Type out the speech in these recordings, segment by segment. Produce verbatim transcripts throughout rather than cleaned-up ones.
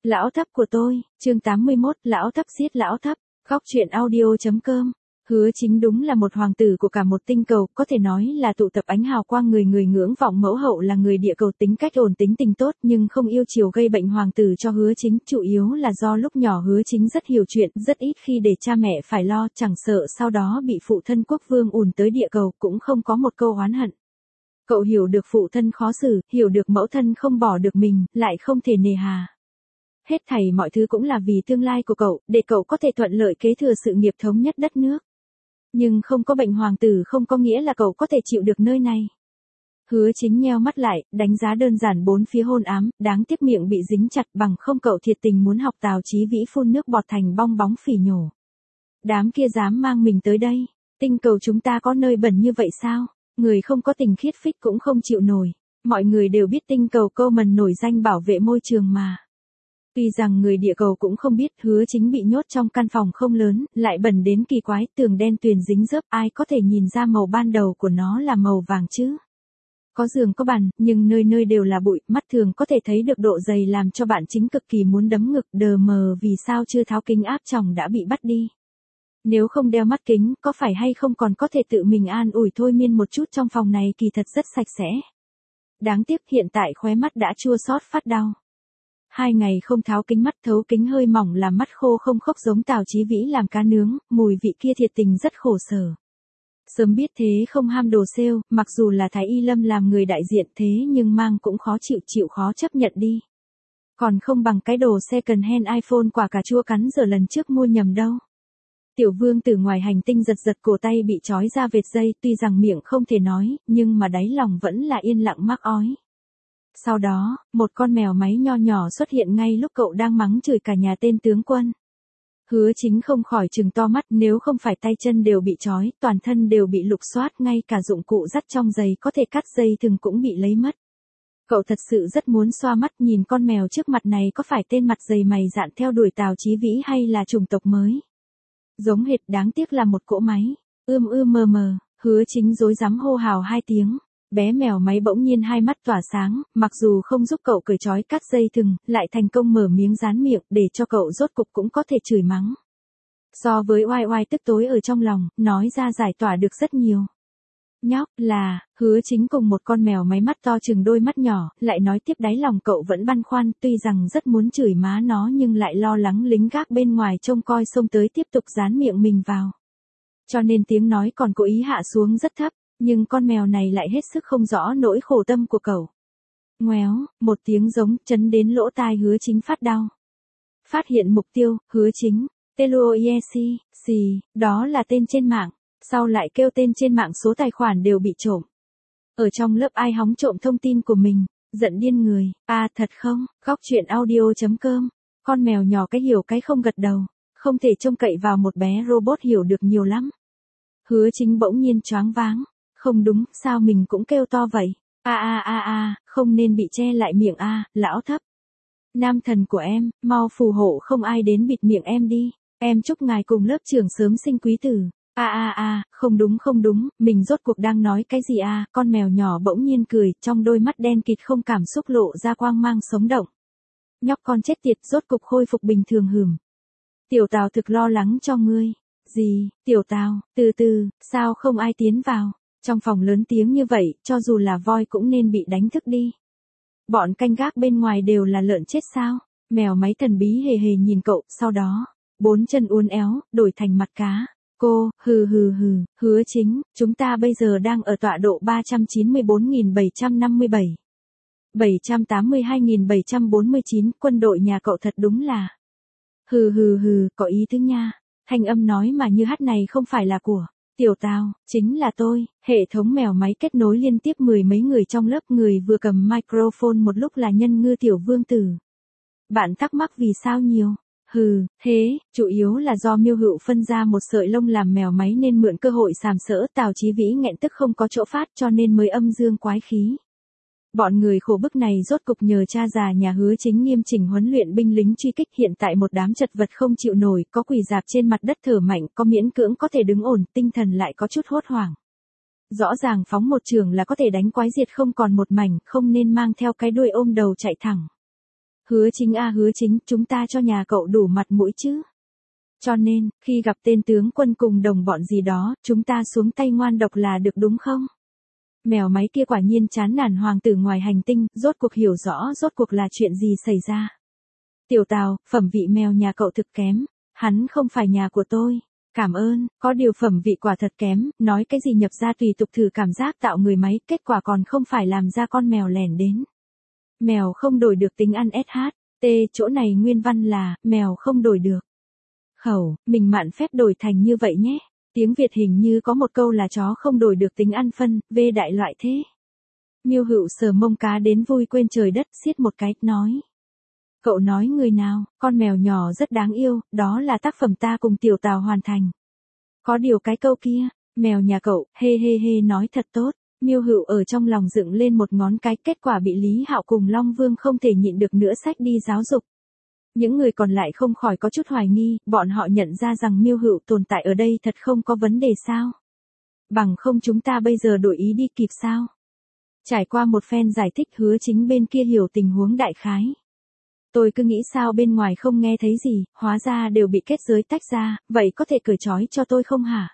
Lão thấp của tôi, chương tám mươi mốt, lão thấp giết lão thấp, góc truyện audio.com. Hứa Chính đúng là một hoàng tử của cả một tinh cầu, có thể nói là tụ tập ánh hào quang người người ngưỡng vọng. Mẫu hậu là người địa cầu, tính cách ổn, tính tình tốt nhưng không yêu chiều gây bệnh hoàng tử cho Hứa Chính, chủ yếu là do lúc nhỏ Hứa Chính rất hiểu chuyện, rất ít khi để cha mẹ phải lo, chẳng sợ sau đó bị phụ thân quốc vương ùn tới địa cầu, cũng không có một câu oán hận. Cậu hiểu được phụ thân khó xử, hiểu được mẫu thân không bỏ được mình, lại không thể nề hà. Hết thảy mọi thứ cũng là vì tương lai của cậu, để cậu có thể thuận lợi kế thừa sự nghiệp thống nhất đất nước. Nhưng không có bệnh hoàng tử không có nghĩa là cậu có thể chịu được nơi này. Hứa Chính nheo mắt lại, đánh giá đơn giản bốn phía hôn ám, đáng tiếc miệng bị dính chặt, bằng không cậu thiệt tình muốn học Tào Chí Vĩ phun nước bọt thành bong bóng phỉ nhổ. Đám kia dám mang mình tới đây, tinh cầu chúng ta có nơi bẩn như vậy sao? Người không có tình khiết phích cũng không chịu nổi. Mọi người đều biết tinh cầu Coleman nổi danh bảo vệ môi trường mà. Tuy rằng người địa cầu cũng không biết, Hứa Chính bị nhốt trong căn phòng không lớn, lại bẩn đến kỳ quái, tường đen tuyền dính dớp, ai có thể nhìn ra màu ban đầu của nó là màu vàng chứ? Có giường có bàn, nhưng nơi nơi đều là bụi, mắt thường có thể thấy được độ dày làm cho bạn Chính cực kỳ muốn đấm ngực, đờ mờ vì sao chưa tháo kính áp tròng đã bị bắt đi. Nếu không đeo mắt kính, có phải hay không còn có thể tự mình an ủi thôi miên một chút, trong phòng này kỳ thật rất sạch sẽ. Đáng tiếc hiện tại khóe mắt đã chua xót phát đau. Hai ngày không tháo kính mắt, thấu kính hơi mỏng làm mắt khô không khốc giống Tào Chí Vĩ làm cá nướng, mùi vị kia thiệt tình rất khổ sở. Sớm biết thế không ham đồ sale, mặc dù là Thái Y Lâm làm người đại diện thế nhưng mang cũng khó chịu, chịu khó chấp nhận đi. Còn không bằng cái đồ second hand iPhone quả cà chua cắn giờ lần trước mua nhầm đâu. Tiểu Vương từ ngoài hành tinh giật giật cổ tay bị trói ra vệt dây, tuy rằng miệng không thể nói, nhưng mà đáy lòng vẫn là yên lặng mắc ói. Sau đó, một con mèo máy nho nhỏ xuất hiện ngay lúc cậu đang mắng chửi cả nhà tên tướng quân. Hứa Chính không khỏi trừng to mắt, nếu không phải tay chân đều bị trói, toàn thân đều bị lục soát, ngay cả dụng cụ dắt trong giày có thể cắt dây thừng cũng bị lấy mất. Cậu thật sự rất muốn xoa mắt nhìn con mèo trước mặt này có phải tên mặt dày mày dạn theo đuổi Tào Chí Vĩ hay là chủng tộc mới. Giống hệt, đáng tiếc là một cỗ máy. Ưm ư mờ mờ, Hứa Chính rối rắm hô hào hai tiếng. Bé mèo máy bỗng nhiên hai mắt tỏa sáng, mặc dù không giúp cậu cởi trói cắt dây thừng, lại thành công mở miếng dán miệng để cho cậu rốt cục cũng có thể chửi mắng. So với oai oai tức tối ở trong lòng, nói ra giải tỏa được rất nhiều. Nhóc là, Hứa Chính cùng một con mèo máy mắt to chừng đôi mắt nhỏ, lại nói tiếp đáy lòng cậu vẫn băn khoăn, tuy rằng rất muốn chửi má nó nhưng lại lo lắng lính gác bên ngoài trông coi xông tới tiếp tục dán miệng mình vào. Cho nên tiếng nói còn cố ý hạ xuống rất thấp, nhưng con mèo này lại hết sức không rõ nỗi khổ tâm của cậu. Ngoéo, một tiếng giống chấn đến lỗ tai Hứa Chính phát đau. Phát hiện mục tiêu, Hứa Chính, Teluoyesi, xì, đó là tên trên mạng. Sau lại kêu tên trên mạng số tài khoản đều bị trộm. Ở trong lớp ai hóng trộm thông tin của mình, giận điên người, à thật không, góc truyện audio.com, con mèo nhỏ cái hiểu cái không gật đầu, không thể trông cậy vào một bé robot hiểu được nhiều lắm. Hứa Chính bỗng nhiên choáng váng, không đúng, sao mình cũng kêu to vậy, a a a a, không nên bị che lại miệng a, à, lão thấp. Nam thần của em, mau phù hộ không ai đến bịt miệng em đi, em chúc ngài cùng lớp trưởng sớm sinh quý tử. A a a, không đúng không đúng, mình rốt cuộc đang nói cái gì a? À? Con mèo nhỏ bỗng nhiên cười, trong đôi mắt đen kịt không cảm xúc lộ ra quang mang sống động. Nhóc con chết tiệt, rốt cục khôi phục bình thường hừm. Tiểu Tào thực lo lắng cho ngươi. Gì, Tiểu Tào, từ từ, sao không ai tiến vào? Trong phòng lớn tiếng như vậy, cho dù là voi cũng nên bị đánh thức đi. Bọn canh gác bên ngoài đều là lợn chết sao? Mèo máy thần bí hề hề nhìn cậu, sau đó, bốn chân uốn éo, đổi thành mặt cá. Cô, hừ hừ hừ, Hứa Chính, chúng ta bây giờ đang ở tọa độ ba trăm chín mươi bốn nghìn bảy trăm năm mươi bảy. bảy trăm tám mươi hai nghìn bảy trăm bốn mươi chín, quân đội nhà cậu thật đúng là. Hừ hừ hừ, có ý tứ nha. Thanh âm nói mà như hát này không phải là của Tiểu Tào, chính là tôi. Hệ thống mèo máy kết nối liên tiếp mười mấy người trong lớp, người vừa cầm microphone một lúc là Nhân Ngư Tiểu Vương Tử. Bạn thắc mắc vì sao nhiều? Hừ, thế, chủ yếu là do Miêu Hựu phân ra một sợi lông làm mèo máy nên mượn cơ hội sàm sỡ, Tào Chí Vĩ nghẹn tức không có chỗ phát cho nên mới âm dương quái khí. Bọn người khổ bức này rốt cục nhờ cha già nhà Hứa Chính nghiêm chỉnh huấn luyện binh lính truy kích, hiện tại một đám chật vật không chịu nổi, có quỳ dạp trên mặt đất thở mạnh, có miễn cưỡng có thể đứng ổn, tinh thần lại có chút hốt hoảng. Rõ ràng phóng một trường là có thể đánh quái diệt không còn một mảnh, không nên mang theo cái đuôi ôm đầu chạy thẳng. Hứa Chính a Hứa Chính, chúng ta cho nhà cậu đủ mặt mũi chứ. Cho nên, khi gặp tên tướng quân cùng đồng bọn gì đó, chúng ta xuống tay ngoan độc là được đúng không? Mèo máy kia quả nhiên chán nản hoàng tử ngoài hành tinh, rốt cuộc hiểu rõ rốt cuộc là chuyện gì xảy ra. Tiểu Tào, phẩm vị mèo nhà cậu thực kém, hắn không phải nhà của tôi. Cảm ơn, có điều phẩm vị quả thật kém, nói cái gì nhập ra tùy tục thử cảm giác tạo người máy, kết quả còn không phải làm ra con mèo lẻn đến. Mèo không đổi được tính ăn ét hát, T chỗ này nguyên văn là, mèo không đổi được. Khẩu, mình mạn phép đổi thành như vậy nhé. Tiếng Việt hình như có một câu là chó không đổi được tính ăn phân, V đại loại thế. Miêu Hựu sờ mông cá đến vui quên trời đất, xiết một cái, nói. Cậu nói người nào, con mèo nhỏ rất đáng yêu, đó là tác phẩm ta cùng Tiểu Tào hoàn thành. Có điều cái câu kia, mèo nhà cậu, hê hê hê nói thật tốt. Miêu Hựu ở trong lòng dựng lên một ngón cái, kết quả bị Lý Hạo cùng Long Vương không thể nhịn được nữa xách đi giáo dục. Những người còn lại không khỏi có chút hoài nghi, bọn họ nhận ra rằng Miêu Hựu tồn tại ở đây thật không có vấn đề sao? Bằng không chúng ta bây giờ đổi ý đi kịp sao? Trải qua một phen giải thích, Hứa Chính bên kia hiểu tình huống đại khái. Tôi cứ nghĩ sao bên ngoài không nghe thấy gì, hóa ra đều bị kết giới tách ra, vậy có thể cởi trói cho tôi không hả?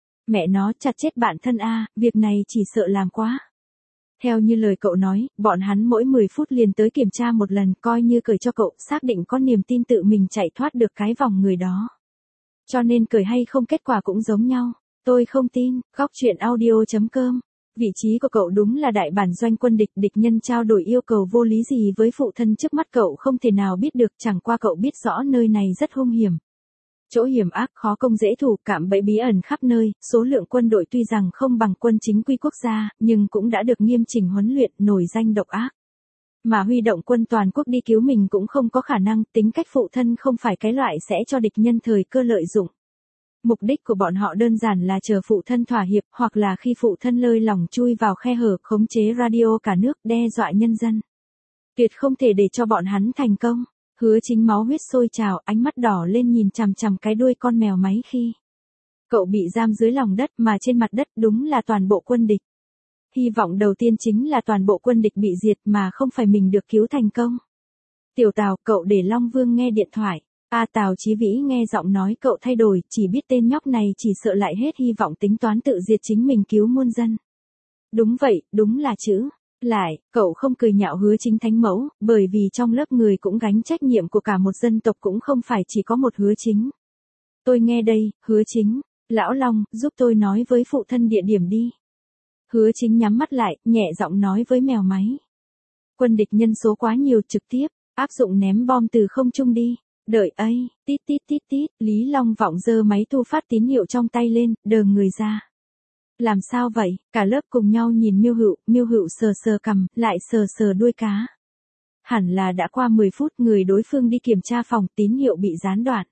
Mẹ nó chặt chết bạn thân a, việc này chỉ sợ làm quá. Theo như lời cậu nói, bọn hắn mỗi mười phút liền tới kiểm tra một lần, coi như cởi cho cậu, xác định có niềm tin tự mình chạy thoát được cái vòng người đó. Cho nên cởi hay không kết quả cũng giống nhau. Tôi không tin, góc chuyện audio chấm com. Vị trí của cậu đúng là đại bản doanh quân địch, địch nhân trao đổi yêu cầu vô lý gì với phụ thân trước mắt cậu không thể nào biết được, chẳng qua cậu biết rõ nơi này rất hung hiểm. Chỗ hiểm ác khó công dễ thủ, cạm bẫy bí ẩn khắp nơi, số lượng quân đội tuy rằng không bằng quân chính quy quốc gia, nhưng cũng đã được nghiêm chỉnh huấn luyện, nổi danh độc ác. Mà huy động quân toàn quốc đi cứu mình cũng không có khả năng, tính cách phụ thân không phải cái loại sẽ cho địch nhân thời cơ lợi dụng. Mục đích của bọn họ đơn giản là chờ phụ thân thỏa hiệp, hoặc là khi phụ thân lơi lỏng chui vào khe hở khống chế radio cả nước đe dọa nhân dân. Tuyệt không thể để cho bọn hắn thành công. Hứa Chính máu huyết sôi trào, ánh mắt đỏ lên nhìn chằm chằm cái đuôi con mèo máy khi cậu bị giam dưới lòng đất, mà trên mặt đất đúng là toàn bộ quân địch. Hy vọng đầu tiên chính là toàn bộ quân địch bị diệt mà không phải mình được cứu thành công. Tiểu Tào, cậu để Long Vương nghe điện thoại. A Tào Chí Vĩ nghe giọng nói cậu thay đổi, chỉ biết tên nhóc này chỉ sợ lại hết hy vọng tính toán tự diệt chính mình cứu muôn dân. Đúng vậy, đúng là chữ. Lại, cậu không cười nhạo Hứa Chính thánh mẫu, bởi vì trong lớp người cũng gánh trách nhiệm của cả một dân tộc, cũng không phải chỉ có một Hứa Chính. Tôi nghe đây, Hứa Chính, Lão Long, giúp tôi nói với phụ thân địa điểm đi. Hứa Chính nhắm mắt lại, nhẹ giọng nói với mèo máy. Quân địch nhân số quá nhiều, trực tiếp áp dụng ném bom từ không trung đi. Đợi ấy, tít tít tít tít, Lý Long Vọng giơ máy thu phát tín hiệu trong tay lên, đờ người ra. Làm sao vậy? Cả lớp cùng nhau nhìn Miêu Hựu, Miêu Hựu sờ sờ cằm, lại sờ sờ đuôi cá. Hẳn là đã qua mười phút, người đối phương đi kiểm tra phòng, tín hiệu bị gián đoạn.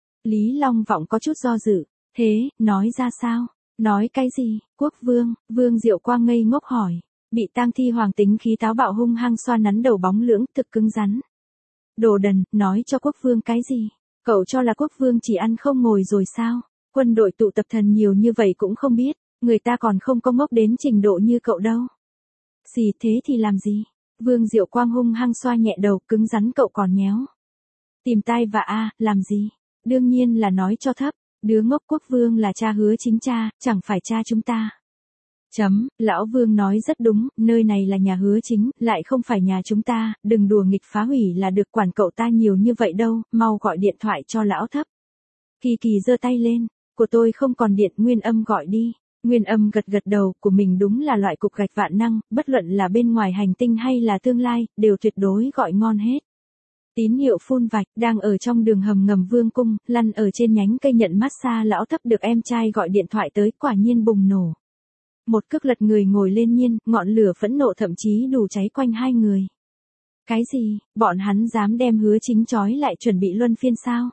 Lý Long Vọng có chút do dự. Thế, nói ra sao? Nói cái gì? Quốc vương, Vương Diệu Quang ngây ngốc hỏi. Bị tang thi hoàng tính khí táo bạo hung hăng xoa nắn đầu bóng lưỡng, thực cứng rắn. Đồ đần, nói cho quốc vương cái gì? Cậu cho là quốc vương chỉ ăn không ngồi rồi sao? Quân đội tụ tập thần nhiều như vậy cũng không biết, người ta còn không có ngốc đến trình độ như cậu đâu. Gì thế thì làm gì? Vương Diệu Quang hung hăng xoa nhẹ đầu, cứng rắn cậu còn nhéo. Tìm tai vạ a, làm gì? Đương nhiên là nói cho thấp, đứa ngốc, quốc vương là cha Hứa Chính cha, chẳng phải cha chúng ta. Chấm, lão Vương nói rất đúng, nơi này là nhà Hứa Chính, lại không phải nhà chúng ta, đừng đùa nghịch phá hủy là được, quản cậu ta nhiều như vậy đâu, mau gọi điện thoại cho lão Thấp. Kỳ Kỳ giơ tay lên, của tôi không còn điện, Nguyên Âm gọi đi. Nguyên Âm gật gật đầu, của mình đúng là loại cục gạch vạn năng, bất luận là bên ngoài hành tinh hay là tương lai, đều tuyệt đối gọi ngon hết. Tín hiệu phun vạch, đang ở trong đường hầm ngầm Vương cung, lăn ở trên nhánh cây nhận massage lão Thấp được em trai gọi điện thoại tới, quả nhiên bùng nổ. Một cước lật người ngồi lên nhiên, ngọn lửa phẫn nộ thậm chí đủ cháy quanh hai người. Cái gì, bọn hắn dám đem Hứa Chính trói lại chuẩn bị luân phiên sao?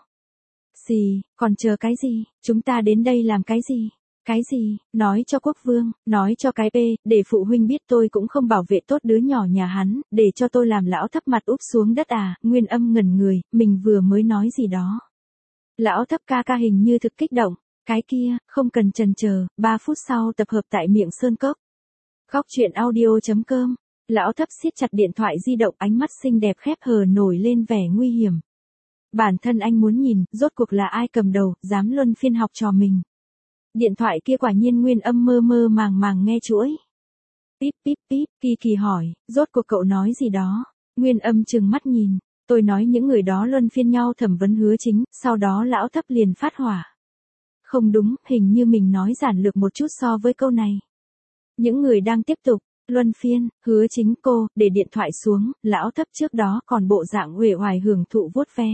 Gì, còn chờ cái gì, chúng ta đến đây làm cái gì? Cái gì, nói cho quốc vương, nói cho cái p, để phụ huynh biết tôi cũng không bảo vệ tốt đứa nhỏ nhà hắn, để cho tôi làm lão Thấp mặt úp xuống đất à, Nguyên Âm ngẩn người, mình vừa mới nói gì đó. Lão Thấp ca ca hình như thực kích động. Cái kia, không cần chần chờ, ba phút sau tập hợp tại miệng sơn cốc. Góc chuyện audio chấm com Lão thấp siết chặt điện thoại di động, ánh mắt xinh đẹp khép hờ nổi lên vẻ nguy hiểm. Bản thân anh muốn nhìn, rốt cuộc là ai cầm đầu, dám luân phiên học trò mình. Điện thoại kia quả nhiên Nguyên Âm mơ mơ màng màng nghe chuỗi. Píp píp píp, Kỳ Kỳ hỏi, rốt cuộc cậu nói gì đó? Nguyên Âm trừng mắt nhìn, tôi nói những người đó luân phiên nhau thẩm vấn Hứa Chính, sau đó lão thấp liền phát hỏa. Không đúng, hình như mình nói giản lược một chút so với câu này. Những người đang tiếp tục, luân phiên, Hứa Chính cô, để điện thoại xuống, lão thấp trước đó còn bộ dạng uể oải hưởng thụ vuốt ve.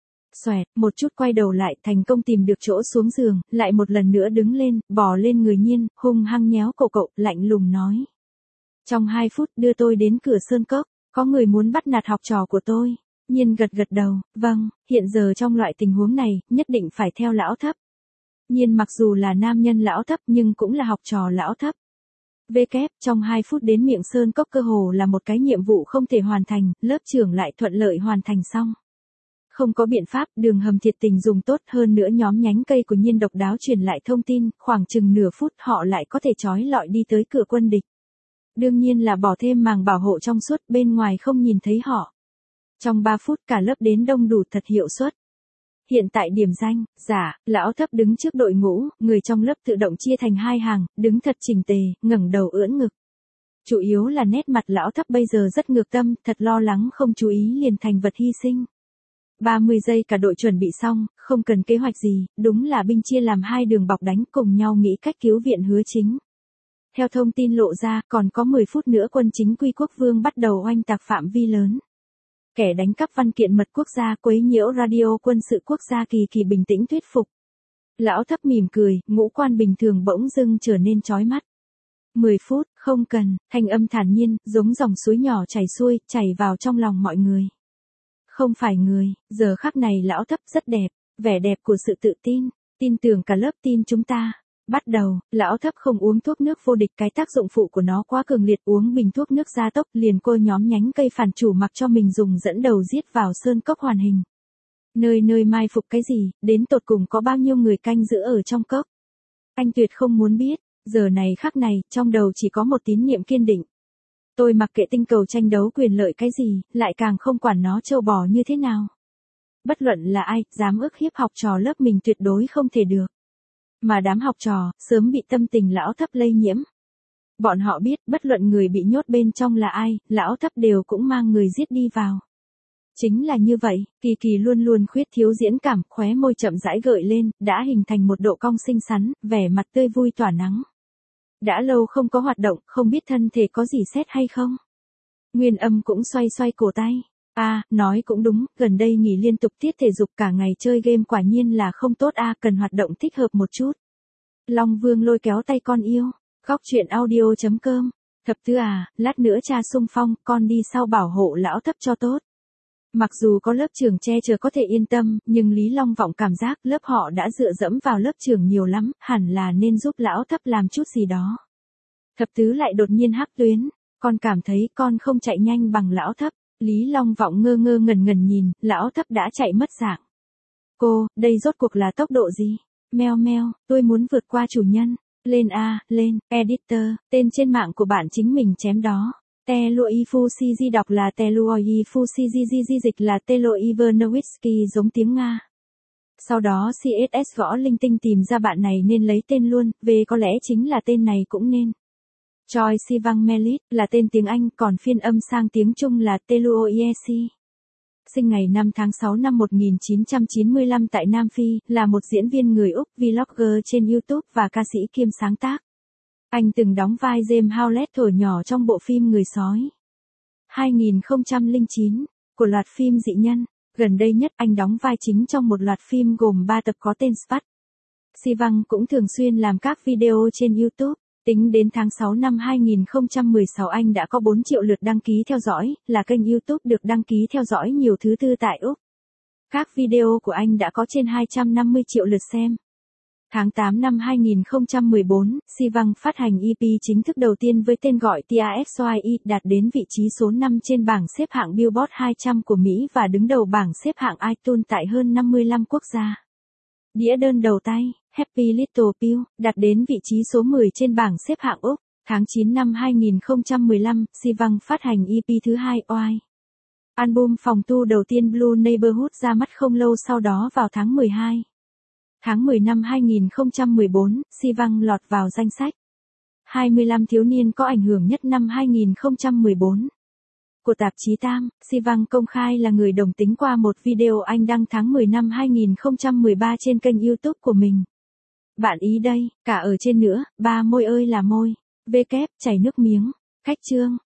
Xoẹt, một chút quay đầu lại, thành công tìm được chỗ xuống giường, lại một lần nữa đứng lên, bò lên người Nhiên, hung hăng nhéo cổ cậu, lạnh lùng nói. Trong hai phút đưa tôi đến cửa sơn cốc, có người muốn bắt nạt học trò của tôi. Nhiên gật gật đầu, vâng, hiện giờ trong loại tình huống này, nhất định phải theo lão thấp. Nhiên mặc dù là nam nhân lão thấp nhưng cũng là học trò lão thấp. Vê kép, trong hai phút đến miệng sơn cốc cơ hồ là một cái nhiệm vụ không thể hoàn thành, lớp trưởng lại thuận lợi hoàn thành xong. Không có biện pháp, đường hầm thiệt tình dùng tốt hơn nữa nhóm nhánh cây của Nhiên độc đáo truyền lại thông tin, khoảng chừng nửa phút họ lại có thể trói lọi đi tới cửa quân địch. Đương nhiên là bỏ thêm màng bảo hộ trong suốt, bên ngoài không nhìn thấy họ. Trong ba phút cả lớp đến đông đủ, thật hiệu suất. Hiện tại điểm danh, giả, lão thấp đứng trước đội ngũ, người trong lớp tự động chia thành hai hàng, đứng thật chỉnh tề, ngẩng đầu ưỡn ngực. Chủ yếu là nét mặt lão thấp bây giờ rất ngược tâm, thật lo lắng không chú ý liền thành vật hy sinh. ba mươi giây cả đội chuẩn bị xong, không cần kế hoạch gì, đúng là binh chia làm hai đường bọc đánh cùng nhau nghĩ cách cứu viện Hứa Chính. Theo thông tin lộ ra, còn có mười phút nữa quân chính quy quốc vương bắt đầu oanh tạc phạm vi lớn. Kẻ đánh cắp văn kiện mật quốc gia quấy nhiễu radio quân sự quốc gia Kỳ Kỳ bình tĩnh thuyết phục. Lão thấp mỉm cười, ngũ quan bình thường bỗng dưng trở nên chói mắt. mười phút, không cần, thanh âm thản nhiên, giống dòng suối nhỏ chảy xuôi, chảy vào trong lòng mọi người. Không phải người, giờ khắc này lão thấp rất đẹp, vẻ đẹp của sự tự tin, tin tưởng cả lớp tin chúng ta. Bắt đầu, lão thấp không uống thuốc nước vô địch, cái tác dụng phụ của nó quá cường liệt, uống bình thuốc nước gia tốc liền cô nhóm nhánh cây phản chủ mặc cho mình dùng dẫn đầu giết vào sơn cốc hoàn hình. Nơi nơi mai phục cái gì, đến tột cùng có bao nhiêu người canh giữ ở trong cốc. Anh tuyệt không muốn biết, giờ này khắc này, trong đầu chỉ có một tín niệm kiên định. Tôi mặc kệ tinh cầu tranh đấu quyền lợi cái gì, lại càng không quản nó trâu bò như thế nào. Bất luận là ai, dám ức hiếp học trò lớp mình tuyệt đối không thể được. Mà đám học trò, sớm bị tâm tình lão thấp lây nhiễm. Bọn họ biết, bất luận người bị nhốt bên trong là ai, lão thấp đều cũng mang người giết đi vào. Chính là như vậy, Kỳ Kỳ luôn luôn khuyết thiếu diễn cảm, khóe môi chậm rãi gợi lên, đã hình thành một độ cong xinh xắn, vẻ mặt tươi vui tỏa nắng. Đã lâu không có hoạt động, không biết thân thể có gì xét hay không? Nguyên Âm cũng xoay xoay cổ tay. À, nói cũng đúng, gần đây nghỉ liên tục tiết thể dục cả ngày chơi game quả nhiên là không tốt a, à, cần hoạt động thích hợp một chút. Long Vương lôi kéo tay con yêu, góc truyện audio chấm com. Thập Tứ à, lát nữa cha xung phong, con đi sau bảo hộ lão thấp cho tốt. Mặc dù có lớp trưởng che chở có thể yên tâm, nhưng Lý Long Vọng cảm giác lớp họ đã dựa dẫm vào lớp trưởng nhiều lắm, hẳn là nên giúp lão thấp làm chút gì đó. Thập Tứ lại đột nhiên hắc tuyến, con cảm thấy con không chạy nhanh bằng lão thấp. Lý Long Vọng ngơ ngơ ngẩn ngẩn nhìn, lão thấp đã chạy mất dạng. Cô, đây rốt cuộc là tốc độ gì? Meo meo, tôi muốn vượt qua chủ nhân. Lên a, lên, editor, tên trên mạng của bạn chính mình chém đó. Teluifuziji đọc là Teluifuziji, dịch là Teluivernowitzki giống tiếng Nga. Sau đó xê ét ét gõ linh tinh tìm ra bạn này nên lấy tên luôn, về có lẽ chính là tên này cũng nên. Choi Sivan Melit là tên tiếng Anh, còn phiên âm sang tiếng Trung là Teluoiesi. Sinh ngày năm tháng sáu năm một nghìn chín trăm chín mươi lăm tại Nam Phi, là một diễn viên người Úc, vlogger trên YouTube và ca sĩ kiêm sáng tác. Anh từng đóng vai James Howlett thổi nhỏ trong bộ phim Người sói. hai nghìn không trăm lẻ chín, của loạt phim Dị nhân. Gần đây nhất anh đóng vai chính trong một loạt phim gồm ba tập có tên Spat. Sivan cũng thường xuyên làm các video trên YouTube. Tính đến tháng sáu năm hai nghìn không trăm mười sáu anh đã có bốn triệu lượt đăng ký theo dõi, là kênh YouTube được đăng ký theo dõi nhiều thứ tư tại Úc. Các video của anh đã có trên hai trăm năm mươi triệu lượt xem. Tháng tám năm hai nghìn không trăm mười bốn, Sivan phát hành e pê chính thức đầu tiên với tên gọi Tearsye, đạt đến vị trí số năm trên bảng xếp hạng Billboard hai trăm của Mỹ và đứng đầu bảng xếp hạng iTunes tại hơn năm mươi lăm quốc gia. Đĩa đơn đầu tay, Happy Little Pill, đạt đến vị trí số mười trên bảng xếp hạng Úc. Tháng chín năm hai nghìn không trăm mười lăm, Sivang phát hành e pê thứ hai Oai. Album phòng thu đầu tiên Blue Neighborhood ra mắt không lâu sau đó vào tháng mười hai. Tháng mười năm hai nghìn không trăm mười bốn, Sivang lọt vào danh sách hai mươi lăm thiếu niên có ảnh hưởng nhất năm hai nghìn không trăm mười bốn. Của tạp chí Time, Sivang công khai là người đồng tính qua một video anh đăng tháng mười năm hai nghìn không trăm mười ba trên kênh YouTube của mình. Bạn ý đây, cả ở trên nữa, ba môi ơi là môi, V kép, chảy nước miếng, cách chương.